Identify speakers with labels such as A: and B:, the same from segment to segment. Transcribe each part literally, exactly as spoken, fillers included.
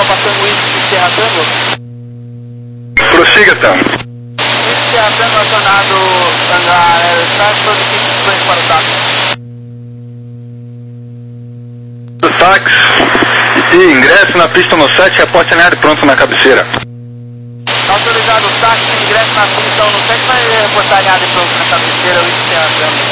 A: Papa Tango Whisky Sierra Tango.
B: Prossiga, Tango.
A: Whisky Sierra Tango acionado hangar aeroespace, solicite para o táxi.
B: Do táxi e ingresso na pista no sete, reporte alinhado pronto na cabeceira.
A: Autorizado o táxi, ingresso na pista no sete, vai reportar alinhado pronto na cabeceira, Whisky Sierra Tango.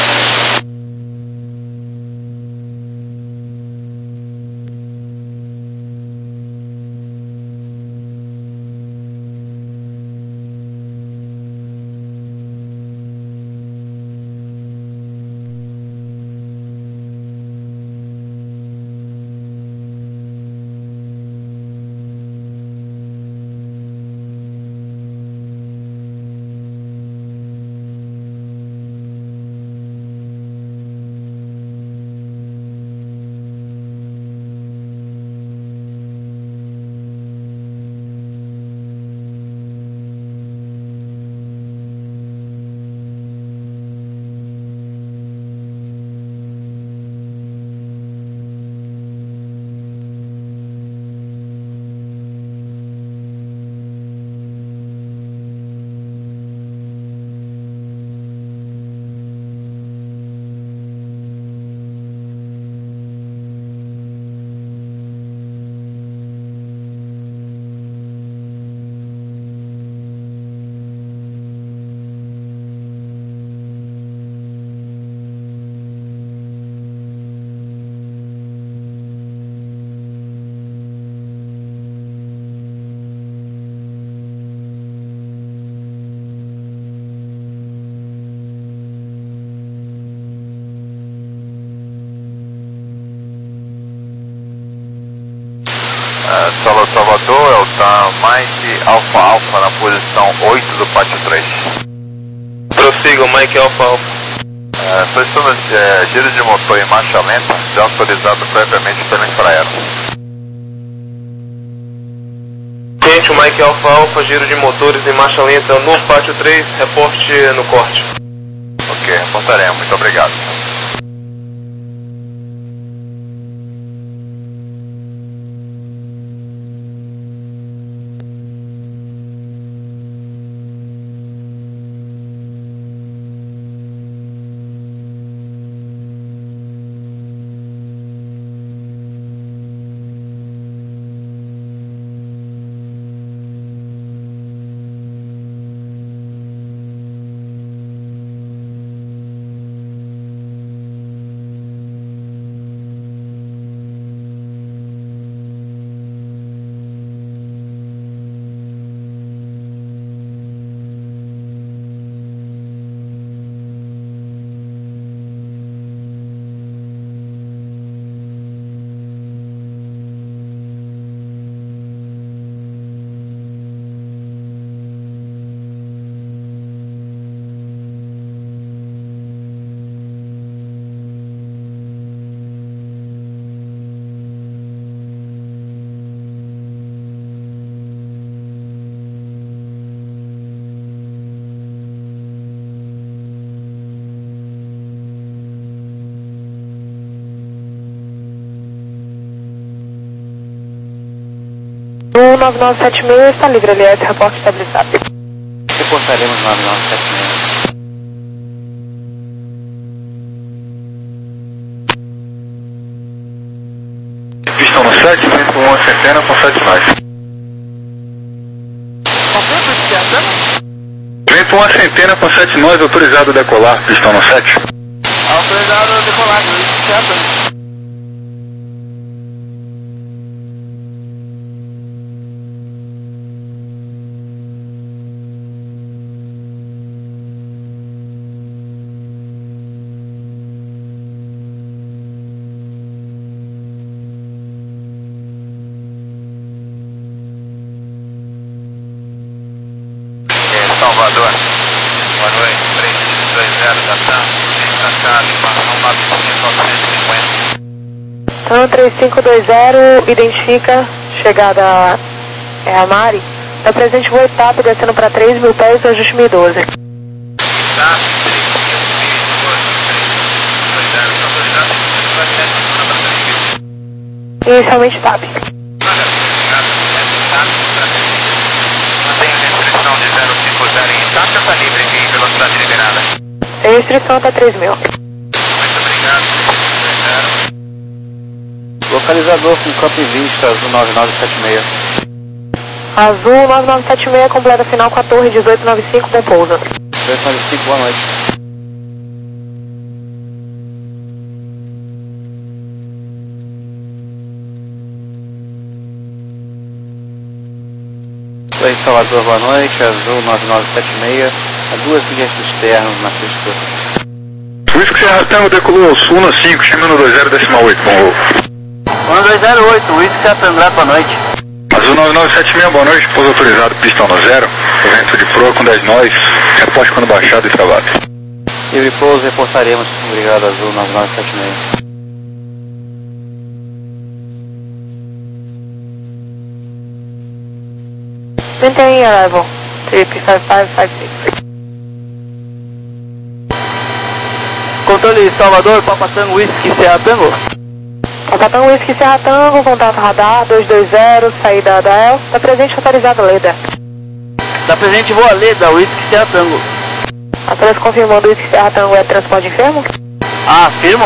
C: Solo Salvador, é o Tan Mike Alpha Alpha na posição oito do pátio três.
D: Prossiga, Mike Alpha Alpha.
C: É, solicitando é, giro de motor em marcha lenta, já autorizado previamente pela Infraero.
D: Gente, o Mike Alpha Alpha, giro de motores em marcha lenta no pátio três, reporte no corte.
C: Ok, reportaremos, muito obrigado.
E: O nove nove sete seis está livre, aliás, reporte estabilizado.
A: Reportaremos nove nove sete seis.
B: Pistão no sete, vento uma centena com sete nós.
A: Completo, Whisky Sierra Tango?
B: Vento uma centena com sete nós, autorizado a decolar, pistão no sete.
A: Autorizado a decolar, Whisky Sierra Tango.
C: Salvador, boa noite, três dois zero da TAM, vem pra cá, informação nove cinco novecentos e cinquenta.
E: TAM três cinco dois zero, identifica, chegada é a Mari, da presente voo etapa descendo para três mil pés, ajuste mil e doze.
C: TAM três cinco dois zero, autorizado,
E: Inicialmente T A P.
C: obrigado.
E: restrição até três mil.
C: Muito obrigado.
A: Localizador com Campo Vista, azul nove nove sete seis.
E: Azul nove nove sete seis, completa final com a torre dezoito noventa e cinco, bom pouso.
A: dezoito noventa e cinco, boa noite. Oi, Salvador, boa noite, azul nove nove sete seis, a duas milhas externas na pista.
B: Whisky Serra Tango decolou sul no cinco, chamando dois zero decimal oito, bom voo.
A: um dois zero oito, Whisky Serra Tango, boa noite.
B: Azul nove nove sete seis, boa noite, pouso autorizado, pistão no zero, vento de proa com dez nós, reposte quando baixado e travado.
A: Livre pouso, reportaremos, obrigado, azul nove nove sete seis.
E: Maintain arrival, trip cinco cinco cinco seis.
A: Controle Salvador, Papa Tango, Whisky Serra Tango.
E: Papa Tango, Whisky Serra Tango, contato radar dois dois zero, saída da E L, está presente autorizado Leda.
A: Da presente voa Leda, Whisky Serra Tango.
E: Apenas confirmando, Whisky Serra Tango é transporte enfermo?
A: Ah, afirmo?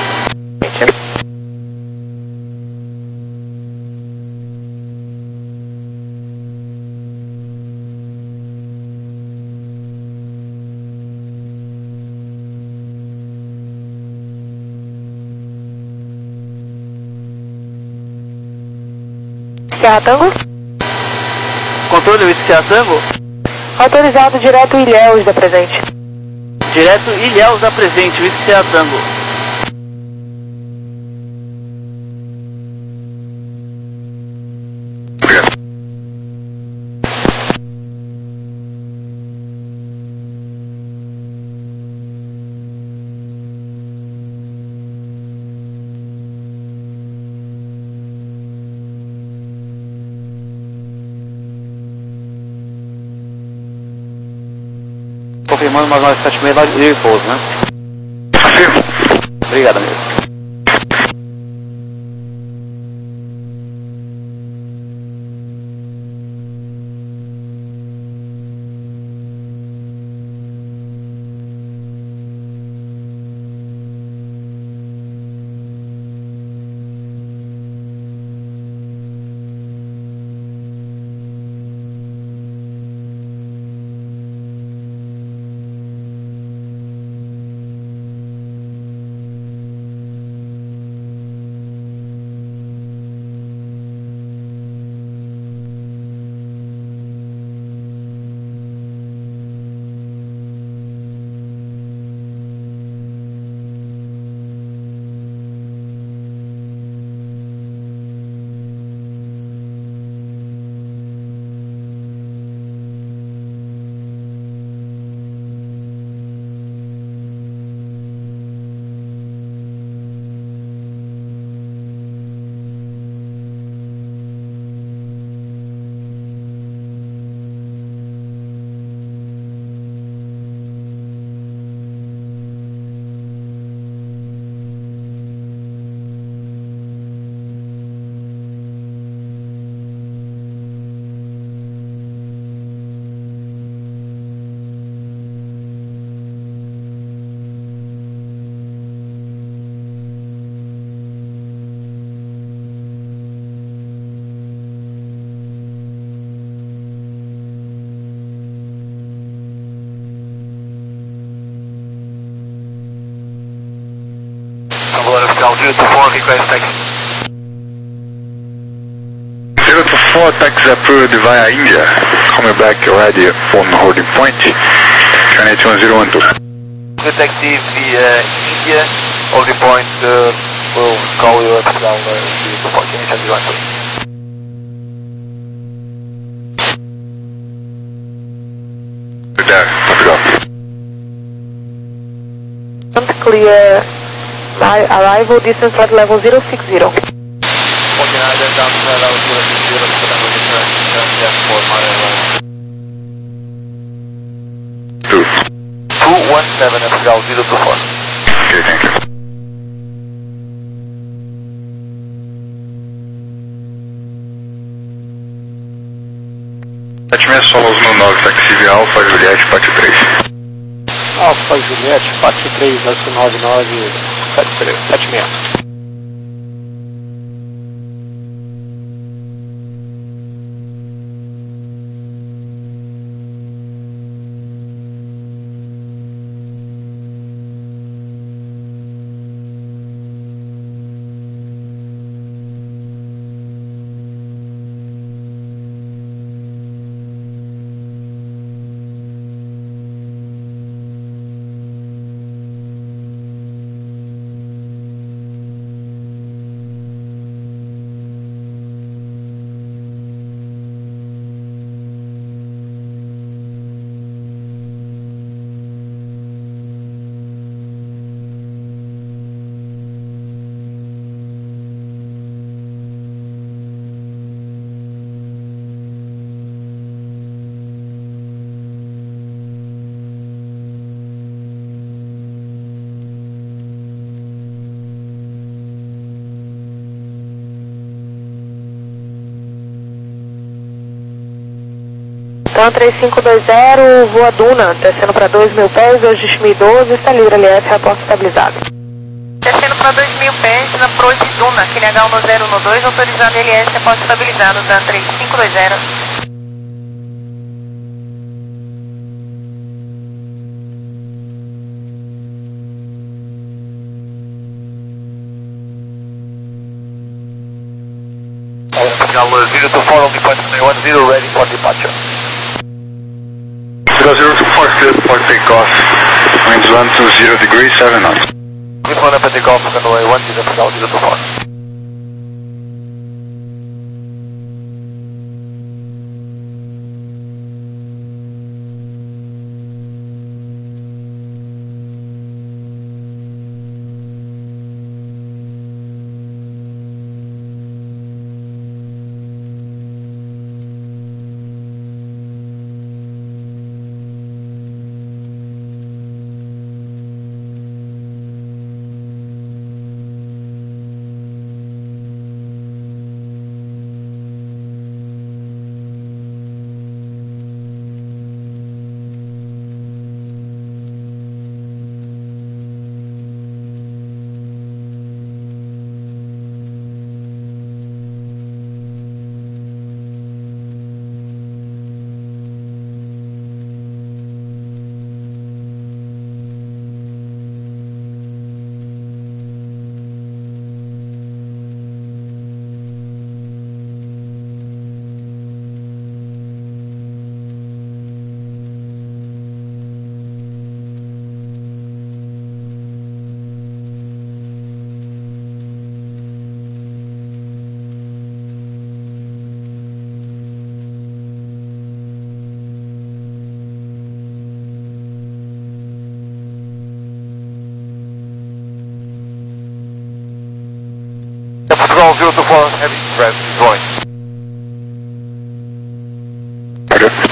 E: Serra Tango?
A: Controle Whisky Serra Tango.
E: Autorizado direto Ilhéus da presente.
A: Direto Ilhéus da presente, Whisky Serra Tango.
B: Obrigado.
A: Confirmando mais nove sete seis, livre pouso, né?
B: Afirmo.
A: Obrigado, amigo.
C: zero two four, request taxi.
B: zero two four, taxi approved via India. Coming back ready on holding point. China two one zero one two.
C: The taxi via India, holding point, uh, will call you up down uh, zero two four, China two one zero one two.
B: There, Portugal.
E: Clear. Arrival distance flight level zero six zero.
C: Coordinated down to level zero six zero, Portugal return, return just for my arrival.
B: Two.
C: two one seven, Portugal zero two four.
B: Okay, thank you. sete seis Solos no nove, taxi via Alfa, Juliette, parte três.
F: Alfa Juliette, quatro três S nove nove sete seis.
E: Então três cinco dois zero, voa Duna, descendo para dois mil pés, hoje dois mil e doze, está livre L F, reporte estabilizado.
G: Descendo para dois mil pés, na Prois Duna, aquele H um zero um dois, autorizado L S, reporte estabilizado, da três cinco dois zero.
C: Signal zero two four, only point one zero, ready for departure.
B: zero two four, clear for takeoff. Winds one two zero degrees, seven knots.
C: This one up at takeoff, runway one zero, signal zero two four. Control zero two four, heavy press, drawing.
B: Roger.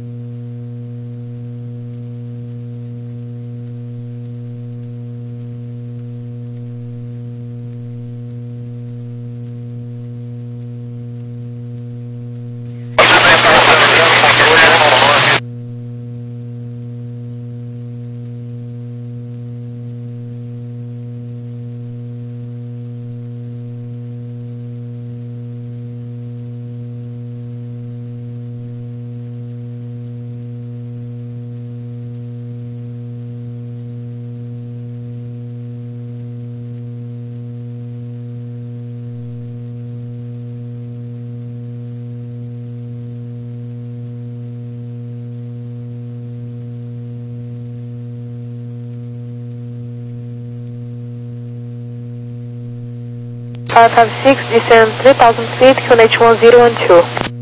E: five five six, descend three thousand feet, Q N H one zero one two.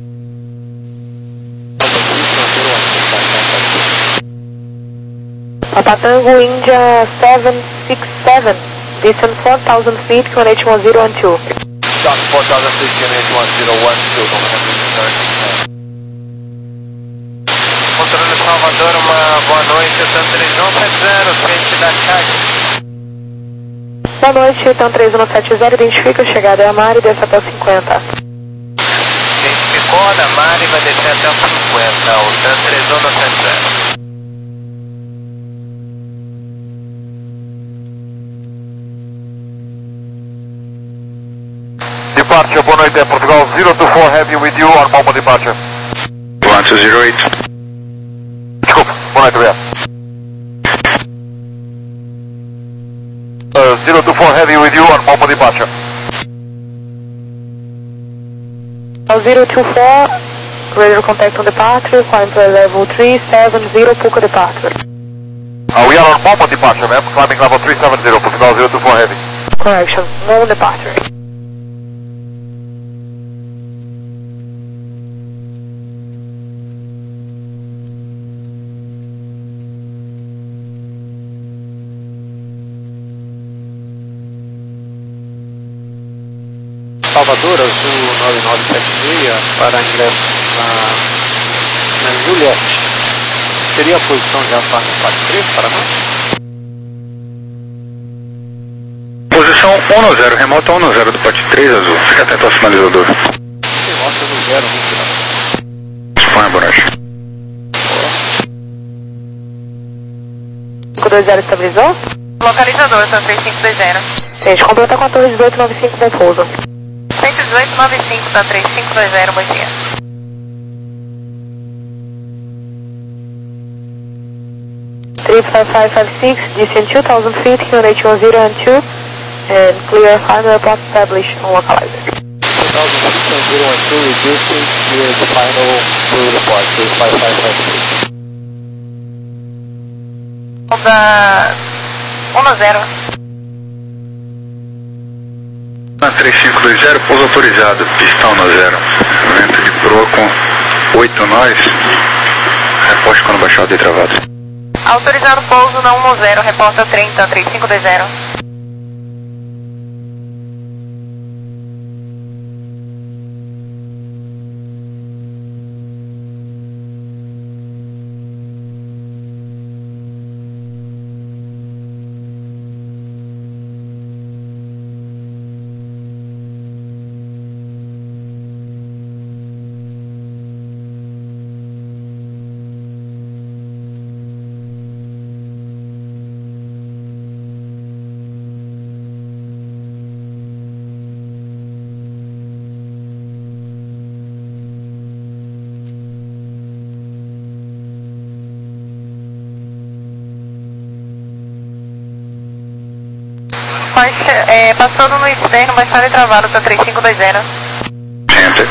E: Papa Tango, India seven six seven, descend four thousand feet, Q N H one zero one two.
C: Start four thousand feet, Q N H one zero one two, Controle Salvador, uma boa noite, eu estou três um sete zero, frente da C A G.
E: Boa noite, então três um sete zero, identifica, chegada é a Mari, desce até o cinquenta.
C: Identificou, a Mari vai descer até o cinquenta, o TAN três um sete zero.
A: departure, boa noite, é Portugal zero two four Heavy with you on mobile departure.
B: one two zero eight.
A: Desculpa, boa noite, obrigado. Uh, zero two four Heavy with you on mobile departure.
E: zero two four, radar contact on departure, climb to level three seven zero, Puka departure.
A: Uh, we are on mobile departure, ma'am, climbing level three seven zero, Portugal zero two four Heavy.
E: Correction, no departure.
F: Salvador, Azul nove nove sete seis, para ingresso na, na Juliette. Seria a posição já para o quatro três para nós?
B: Posição um zero, remota um zero do pote três, Azul. Fica atento ao sinalizador.
F: Remota no zero, no final.
B: Espanha, boa noite.
E: cinco dois zero estabilizou?
G: Localizador, São três cinco dois zero.
E: Gente, completa com a torre dezoito nove cinco com pouso.
G: cento e dezoito nove cinco, São três cinco dois zero, bom dia.
E: three five five five six, descend two thousand feet, Q N H one zero and two, and clear final report established on localizer.
F: two thousand feet and zero one two, reducing, clear the final full report, three five five five six.
G: Da um zero.
B: três cinco dois zero, pouso autorizado, pista um zero. Vento de proa com oito nós. Reposte quando baixado e travado.
G: Autorizado pouso na um zero, reporta trinta, três cinco dois zero. Baixa, é, passando no externo, baixado e travado, tá três cinco dois zero.
B: Enter.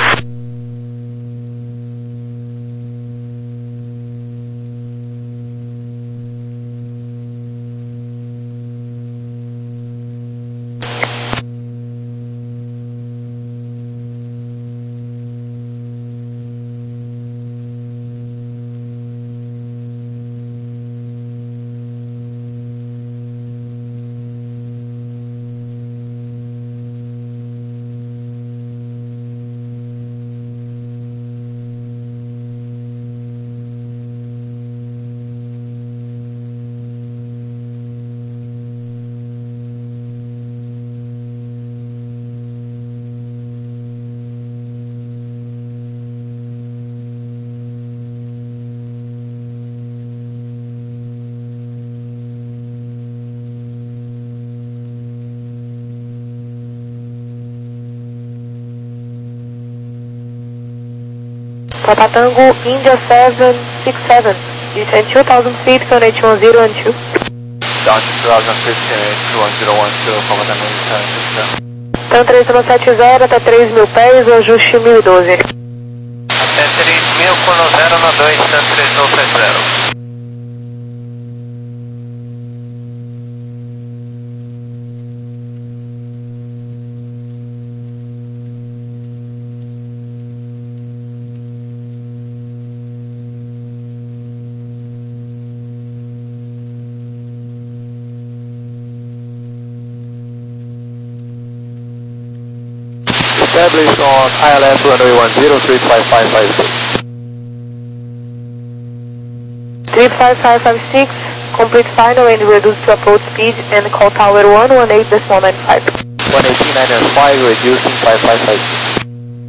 E: Papa Tango, India seven six seven, descend two thousand feet, Q N H one zero and two.
C: Down to two thousand fifteen, two one zero one two, Papa Tango, seven six seven.
E: Então três zero sete zero até três mil pés, o ajuste mil e doze.
C: Até três mil com zero no dois, três mil sete zero.
F: Established on I L S runway one zero, three five five five six.
E: three five five five six, complete final and reduce to approach speed and call tower one one eight decimal nine five.
F: one eighteen nine five, reducing five five five six.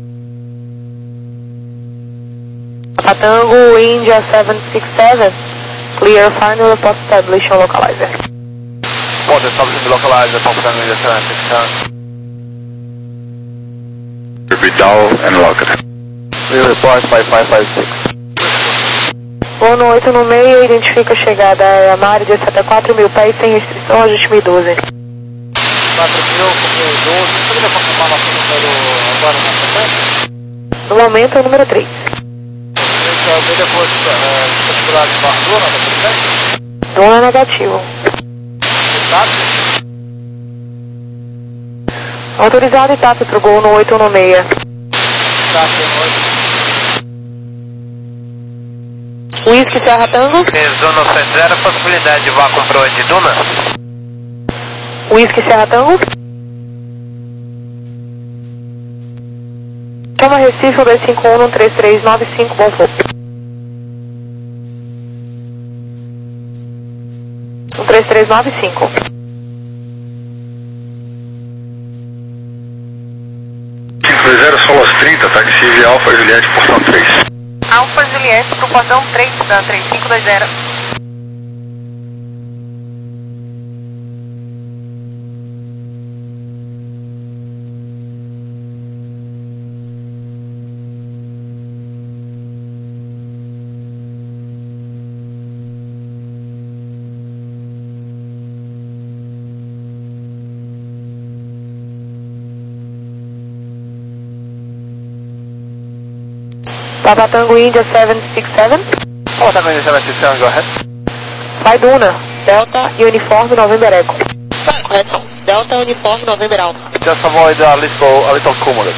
E: Papa Tango, India seven six seven, clear final report established on localizer.
C: Port establishing the localizer, Papa Tango, seven six seven.
B: Vidal and locked.
C: We report five five five six.
E: Voo no oito no meio, identifica a chegada a Mari, desce até quatro mil pés, sem restrição, ajuste mil e doze.
F: quatro mil, doze. Você poderia confirmar nosso número agora na sequência?
E: No momento é o número três.
F: Ele depois, disponibilidade de Barcelona, tá tudo bem?
E: Dona negativo. Autorizado e TAP pro gol no oito no meio. Whisky Serra Tango.
C: Zona sete zero, possibilidade de vácuo pro de Duna.
E: Whisky Serra Tango. Chama Recife, dois cinco um, um três três nove cinco, bom voo. um três três nove cinco.
B: cinco dois zero, Solos trinta, táxi de Alfa Juliette, portão três.
G: Alfa Juliette pro portão três da três cinco dois zero.
E: Papa Tango India sete seis sete.
C: Oh, tá com India sete seis sete, go ahead.
E: Vai Duna, Delta e Uniforme November Echo.
G: Correto. Delta Uniforme November Alpha.
C: Just avoid a little, a little cumulus.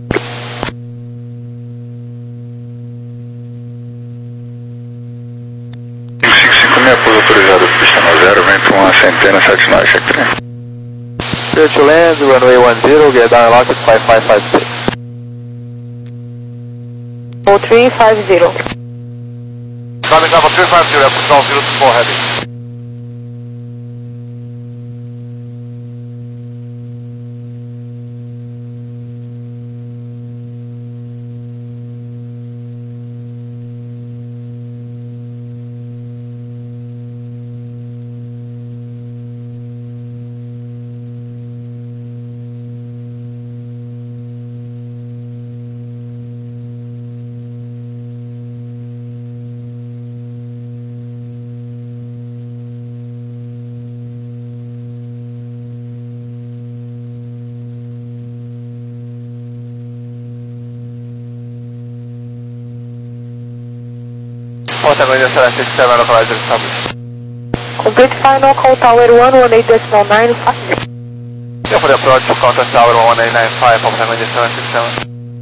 B: cinco cinco cinco, meia pouso autorizado, pista no zero, vento uma centena, sete nove, check trem.
C: Clear to land, runway one zero, get down locked five five five six.
E: O três cinco zero.
C: Coming up three five zero, posição zero two four heavy. Porta India seven six seven, localizer established.
E: Complete final call tower one one eight decimal nine five.
C: Yeah, for the approach to contact tower one eight nine five, Porta India seven six seven.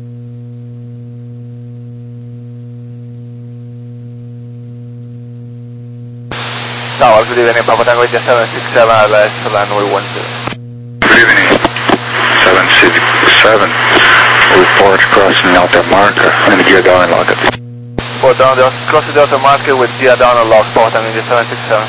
C: Tower, good evening, Porta India seven six seven, last runway one zero.
B: Good evening, seven six seven, report crossing Alta Marca and gear down and lock it.
C: Port down, cross the Delta market with gear down and lock, Porta India seven six seven.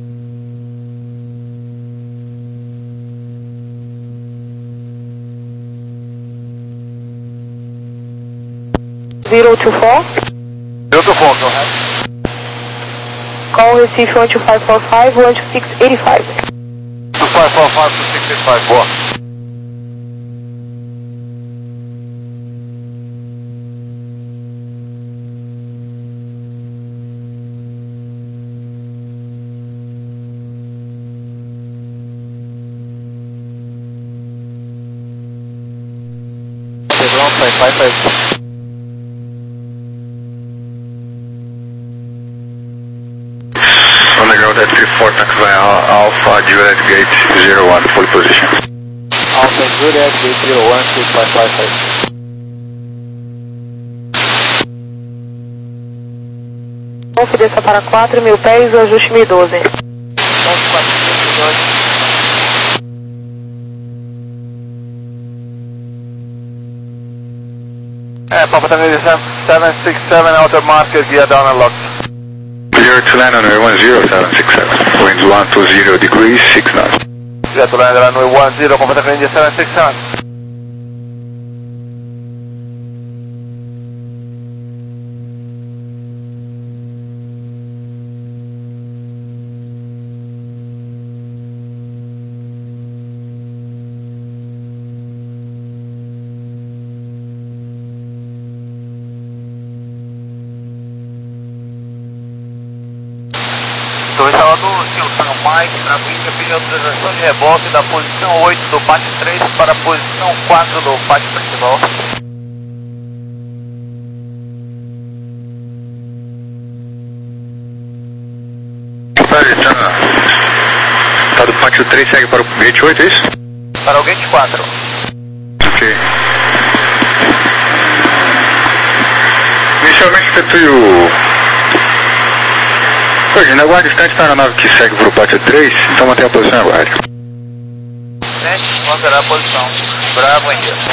E: zero two four.
C: zero two four, go ahead.
E: Call Recife one two five four five, one two six eight five.
C: two five four five two six eight five, boa. five five five.
B: So legal, that three four taxi by Alpha Juliet Gate zero one, full position.
C: Alpha Juliet Gate zero one, six five five five.
E: Confidencia para quatro mil pés, o ajuste mil e doze.
C: É, Papa Tango seven six seven, outer market, gear down and locked.
B: Clear to land on runway one zero seven six seven, winds one two zero degrees, six knots.
C: Clear to land runway one zero, Papa Tango India seven six seven. dois Salvador, Silson Mike, para Brinde, pediu autorização de reboque da posição oito do pátio três para a posição quatro do pátio principal.
B: Tá do pátio três, segue para o gate oito, é isso?
C: Para o gate quatro.
B: Ok. Inicialmente efetue o... Hoje, ainda aguarde distante da aeronave que segue para o pátio três, então mantenha a posição e aguarde.
C: Gente, manterá a posição. Bravo, em dia.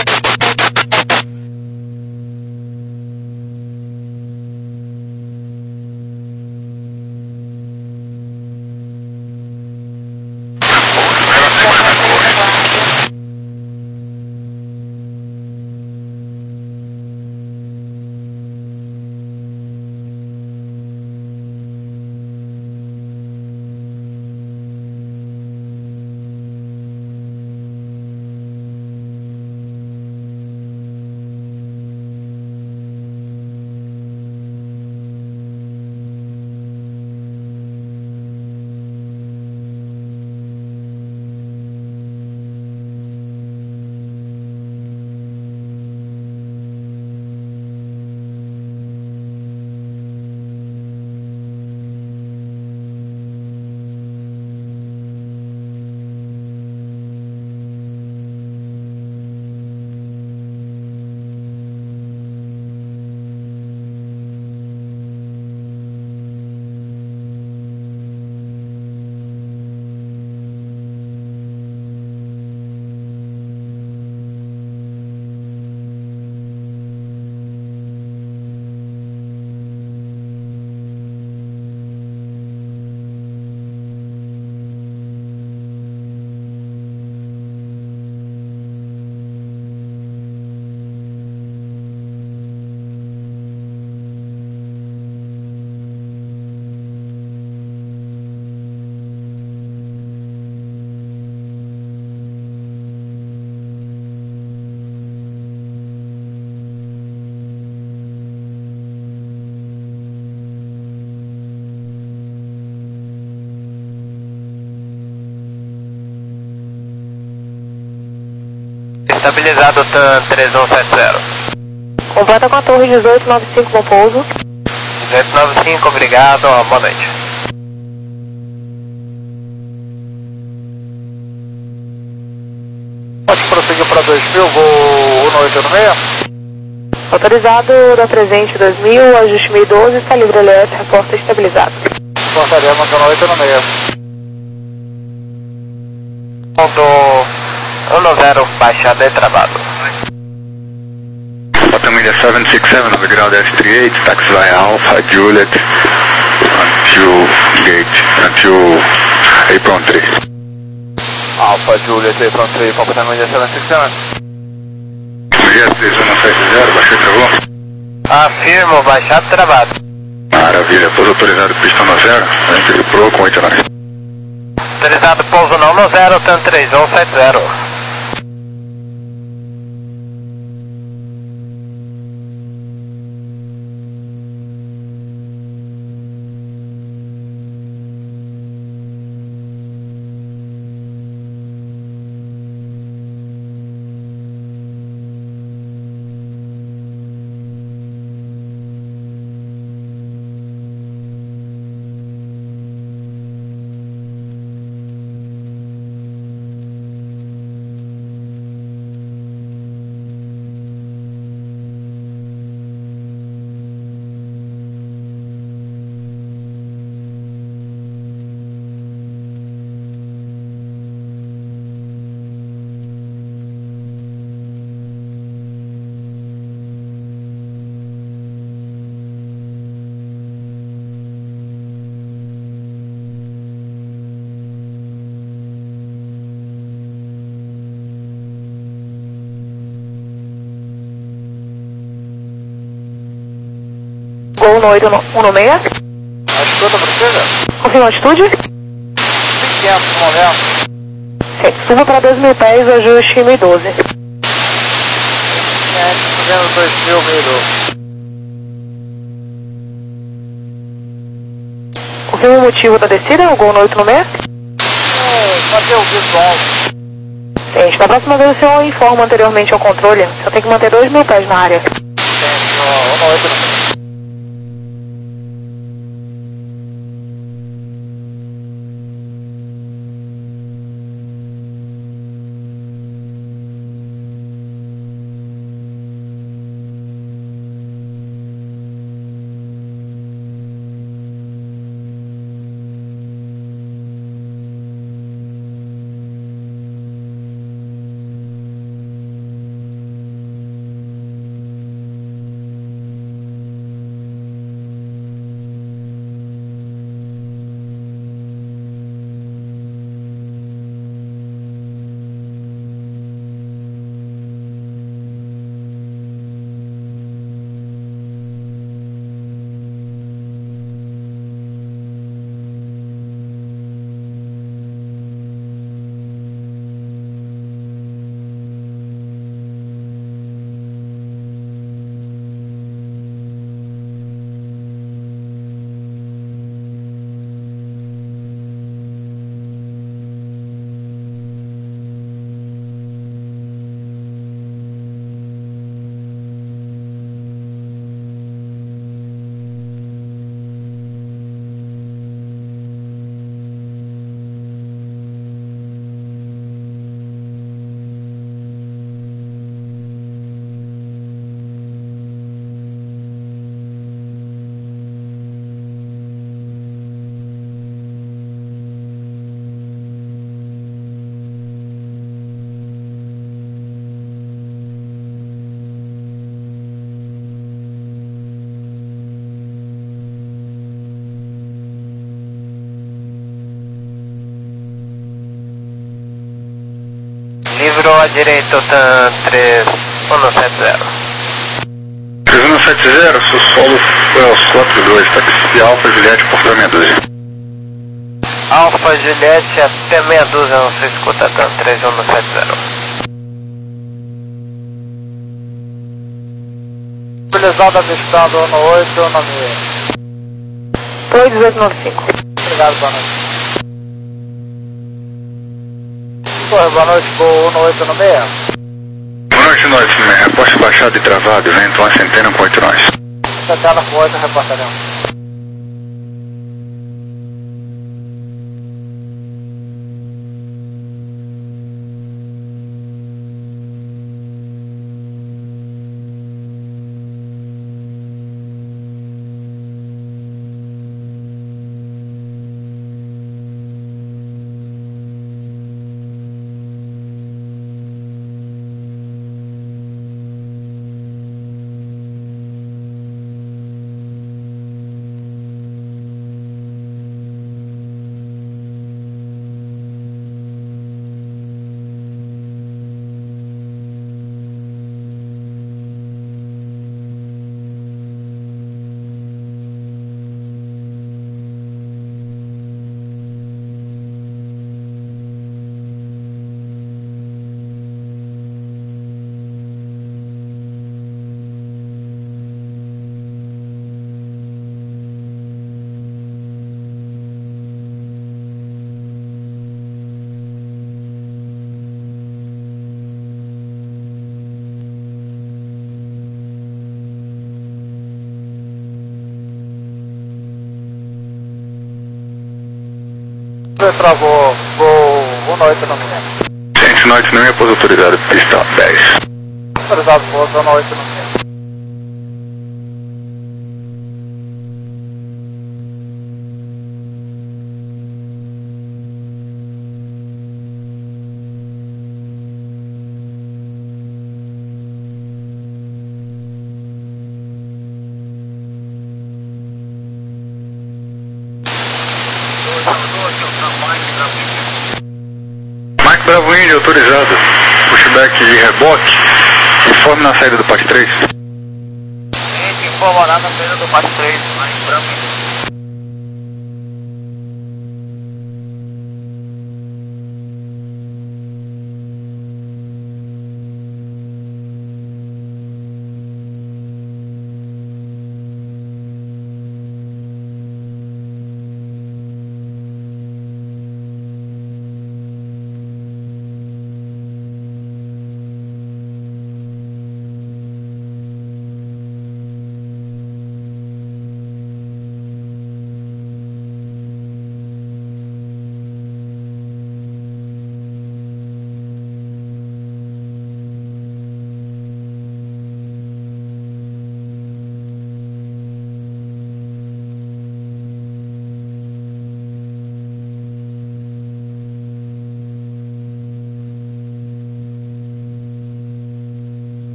C: Estabilizado TAM três um sete zero.
E: Completa com a torre dezoito noventa e cinco, bom pouso.
C: dezoito noventa e cinco, obrigado, boa noite.
F: Pode prosseguir para dois mil, voo um oito seis.
E: Autorizado da presente dois mil, ajuste mil e doze, está livre L S, reporta estabilizado.
F: Portaremos um oito seis.
C: Ponto um zero, baixada e travado.
B: Família sete seis sete, no ground S trinta e oito, taxi via Alpha, Juliet, until gate, until apron três.
C: Alpha, Juliet, apron três, comportamento sete seis sete.
B: Juliet três um sete zero, baixou e travou?
C: Afirmo, baixado e travado.
B: Maravilha, pouso autorizado, pista no zero, entre de Pro com oito nove.
C: Autorizado pouso não no zero, TAM três um sete zero.
E: Gol no oito um seis.
F: Escuta, precisa?
E: Confirma a altitude?
F: quinhentos no momento.
E: Certo, suba para dois mil pés, ajuste mil e doze.
F: quinhentos, subindo dois mil, mil e doze.
E: Confirma motivo da descida, o Gol no oito no meio?
F: É, fazer o visual.
E: Gente, da próxima vez o senhor informa anteriormente ao controle, só tem que manter dois mil pés na área.
F: Tem, o no oito no meio.
C: Livro à direita, TAM três um sete zero.
B: três um sete zero, seu solo foi aos quatro dois, táxi Alfa Juliette por meia dúzia.
C: Alfa Juliette até meia dúzia, não se escuta TAM três um sete zero.
F: Utilizado avistado no oito no meio.
E: dois dezoito noventa e cinco.
F: Obrigado, boa noite. Torre, boa noite, Gol um no oito no meio.
B: Boa noite, nós, reposte baixado e travado, vento uma centena com oito nós.
F: Centena com oito, reportaremos. Travou, Gol um no oito no meio.
B: Ciente norte não é pós autorizado, pista dez.
F: Autorizado, Gol um no oito no meio.
B: Mike Bravo Indy autorizado, pushback e reboque, informe na saída do P A C três.
C: Gente, informar na saída do P A C três, Mike Bravo Indy.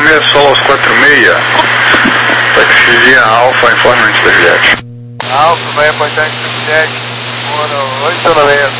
B: meia Solo aos quatro meia. Taxigia Alfa, informe antes da Juliette.
C: Alfa, vai aportar antes da Juliette. Mano, oito na meia.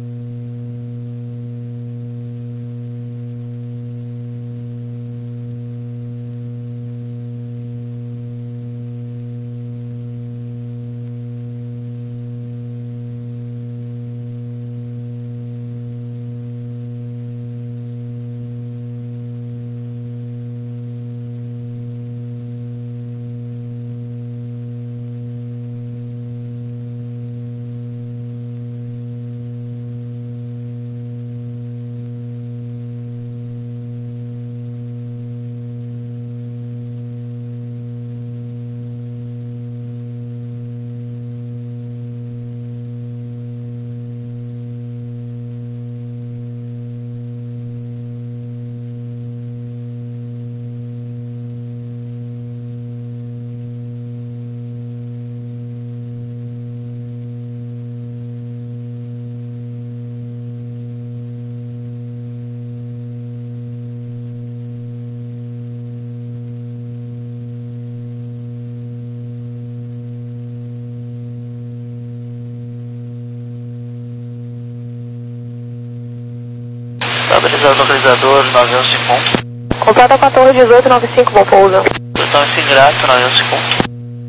A: Estabilizado localizador nove onze cinco.
E: Completa com a torre dezoito noventa e cinco, bom pouso.
A: Plutão ingrato nove onze cinco.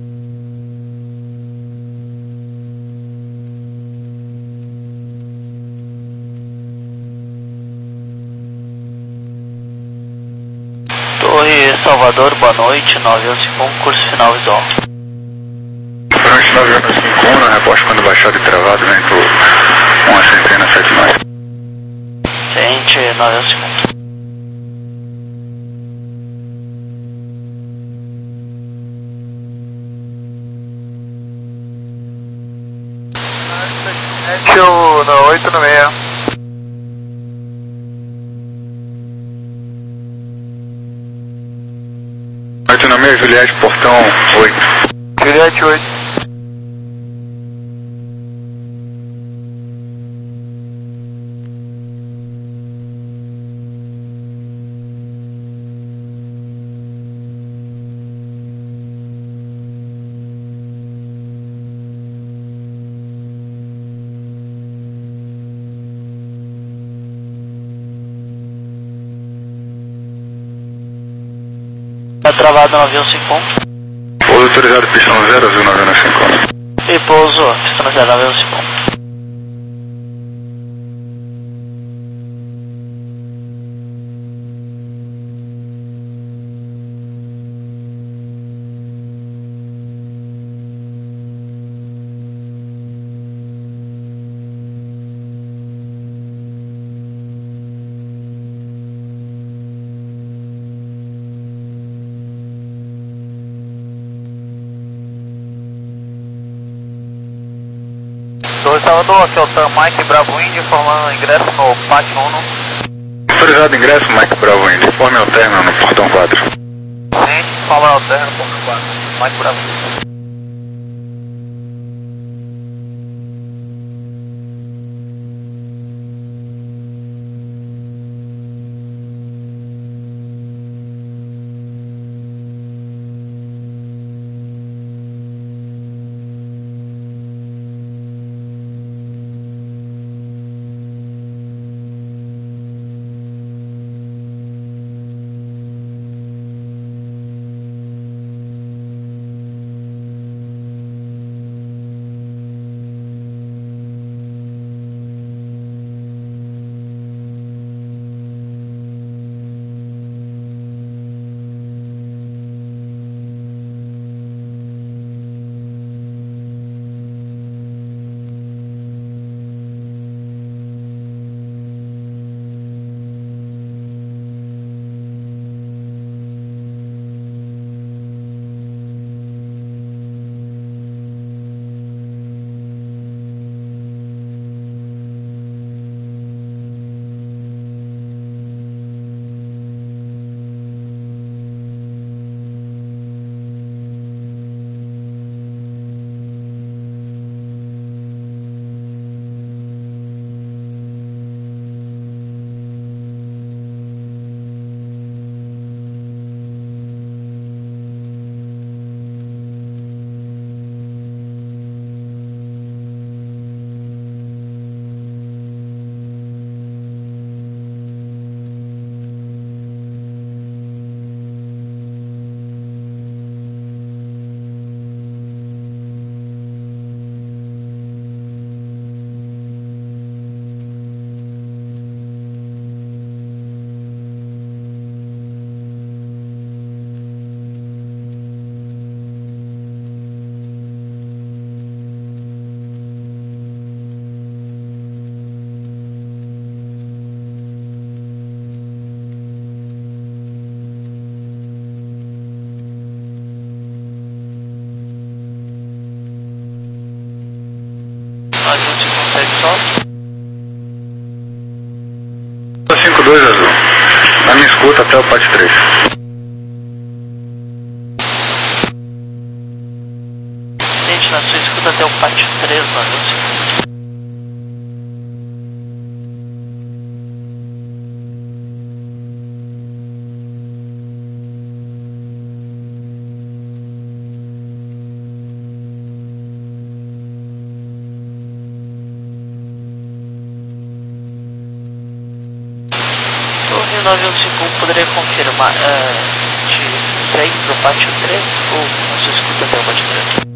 A: Torre Salvador, boa noite, nove onze cinco, curso final visual.
B: Frente nove onze cinco um, na reposta quando baixado e travado, vento uma centena sete nove.
A: Gente, nove onze cinco.
C: Show na oito na meia.
B: oito na meia, Juliette, portão oito.
C: Juliette oito.
A: Tá travado no avião cinco.
B: Pouso autorizado, pistão zero, azul nove onze cinco.
A: E pouso, pistão zero, avião cinco.
C: Torre Salvador, aqui é o Sam Mike Bravo Indy, informando ingresso no pátio um.
B: Autorizado ingresso, Mike Bravo Indy, informe alterno no portão quatro.
C: Sim, fala alterno no portão quatro. Mike Bravo Indy.
B: cinco dois azul. Na minha escuta até o pátio três.
A: Gente, na sua escuta até o pátio três, mano. nove um cinco um poderia confirmar uh, de segue para o pátio três ou não se escuta até o pátio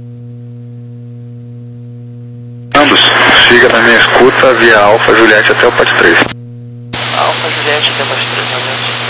A: três?
B: Ambos, siga na minha escuta via Alfa Juliette até o pátio três.
A: Alfa Juliette até o pátio três, nove um cinco.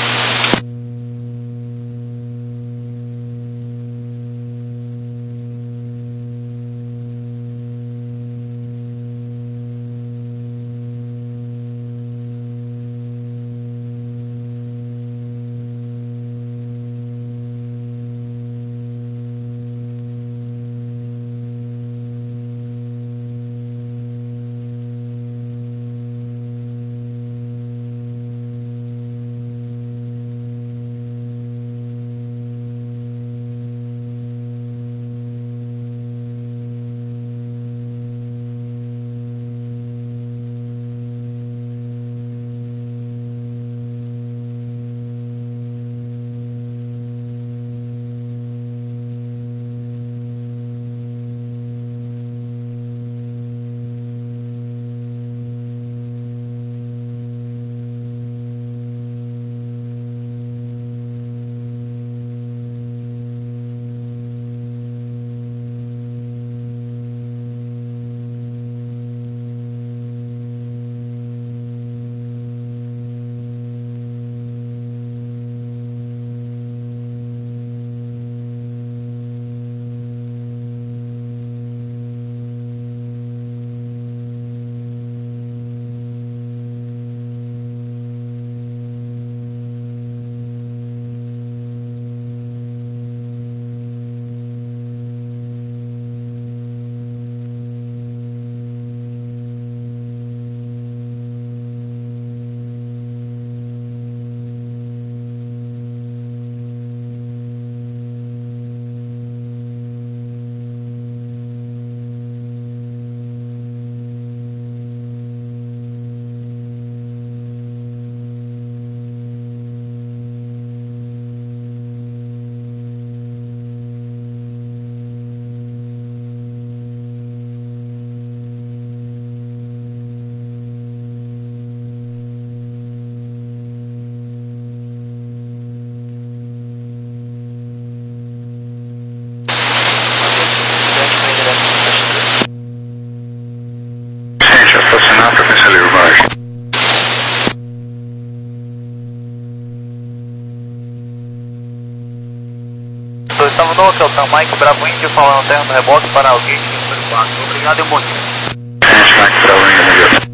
C: Estava no hotel, tá? Mike Bravo Índio falando terra no reboque para alguém que número quatro. Obrigado e um bom dia.
B: Mike Bravo Índio,